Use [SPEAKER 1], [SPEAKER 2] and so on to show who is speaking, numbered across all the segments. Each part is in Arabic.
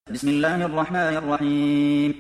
[SPEAKER 1] بسم الله الرحمن الرحيم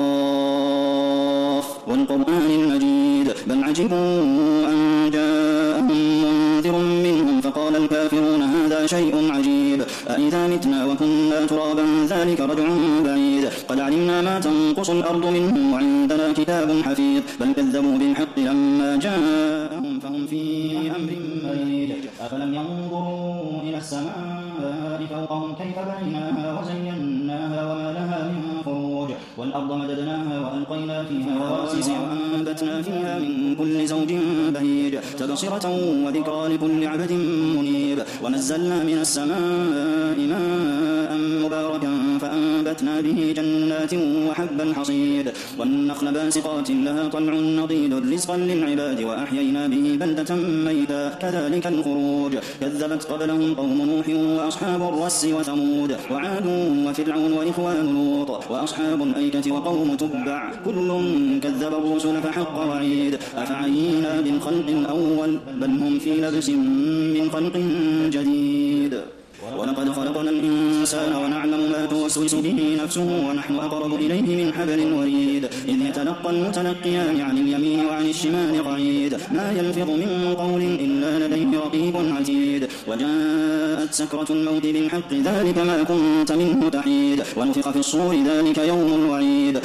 [SPEAKER 1] قاف والقرآن المجيد بل عجبوا أن جاءهم منذر منهم فقال الكافرون هذا شيء عجيب أإذا متنا وكنا ترابا ذلك رجع بعيد قد علمنا ما تنقص الأرض منهم وعندنا كتاب حفيظ بل كذبوا بالحق لما جاءهم فهم في أمر مريج أفلم ينظروا إلى السماء فوقهم كيف بنيناها وزيناها وما لها من فروج والأرض مددناها وألقينا فيها رواسي وأنبتنا فيها من كل زوج بهيج تبصرة وذكرى لكل عبد منيب ونزلنا من السماء ماء مباركا فأنبتنا به جنات وحب الحصيد والنخل باسقات لها طلع نضيد رزقا للعباد وأحيينا به بلدة ميتا كذلك الخروج كذبت قبلهم قوم نوح وأصحاب الرس وثمود وعاد وفرعون وإخوان لوط وأصحاب الأيكة وقوم تبع كل كذب الرسل فحق وعيد أفعينا بالخلق الأول بل هم في لبس من خلق جديد ولقد خلقنا الإنسان ونعلم ما توسوس به نفسه ونحن أقرب إليه من حبل الوريد إذ يتلقى المتلقيان عن اليمين وعن الشمال قعيد ما يلفظ من قول إلا لديه رقيب عتيد وجاءت سكرة الموت بالحق ذلك ما كنت منه تحيد ونفخ في الصور ذلك يوم الوعيد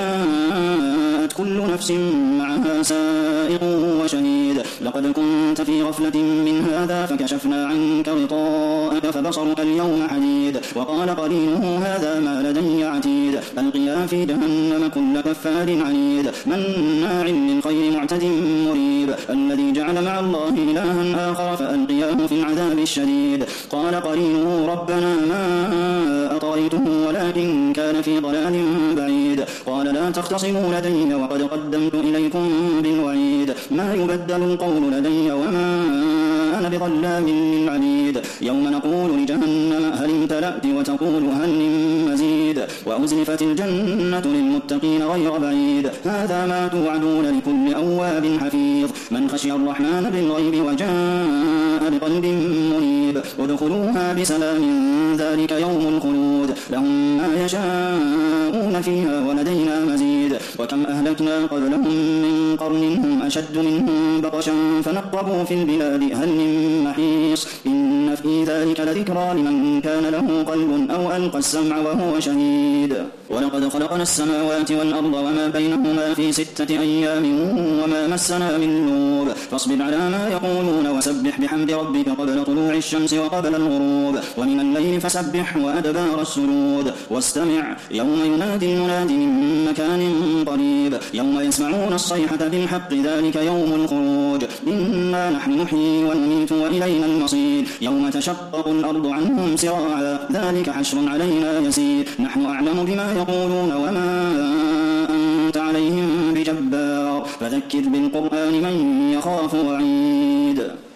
[SPEAKER 1] وجاءت كل نفس معها سائق وشهيد لقد كنت في غفلة من هذا فكشفنا عنك غطاءك فبصرك اليوم حديد وقال قرينه هذا ما لدي عتيد ألقيا في جهنم كل كفار عنيد مناع للخير معتد مريب الذي جعل مع الله إلها آخر فألقياه في العذاب الشديد قال قرينه ربنا ما أطغيته ولكن كان في ضلال بعيد قال لا تختصموا لدي وقد قدمت إليكم بالوعيد ما يبدل القول لدي وما أنا بظلام للعبيد يوم نقول لجهنم هل امتلأت وتقول هل من مزيد وأزلفت الجنة للمتقين غير بعيد هذا ما توعدون لكل أواب حفيظ من خشي الرحمن بالغيب وجاء بقلب منيب ادخلوها بسلام ذلك يوم الخلود لهم ما يشاءون فيها ولدينا مزيد وكم أهلكنا قبلهم من قرن هم أشد منهم بطشا فنقبوا في البلاد هل من محيص إن في ذلك لذكرى لمن كان له قلب أو ألقى السمع وهو شهيد ولقد خلقنا السماوات والأرض وما بينهما في 6 أيام وما مسنا من لغوب فاصبر على ما يقولون وسبح بحمد ربك قبل طلوع الشمس وقبل الغروب ومن الليل فسبح وأدبار السجود واستمع يوم ينادي المناد من مكان قريب يوم يسمعون الصيحة بالحق ذلك يوم الخروج إنا نحن نحيي ونميت وإلينا المصير يوم تشقق الأرض عنهم سراعا ذلك حشر علينا يسير نحن أعلم بما يقولون وما أنت عليهم بجبار فذكر بالقرآن من يخاف وعيد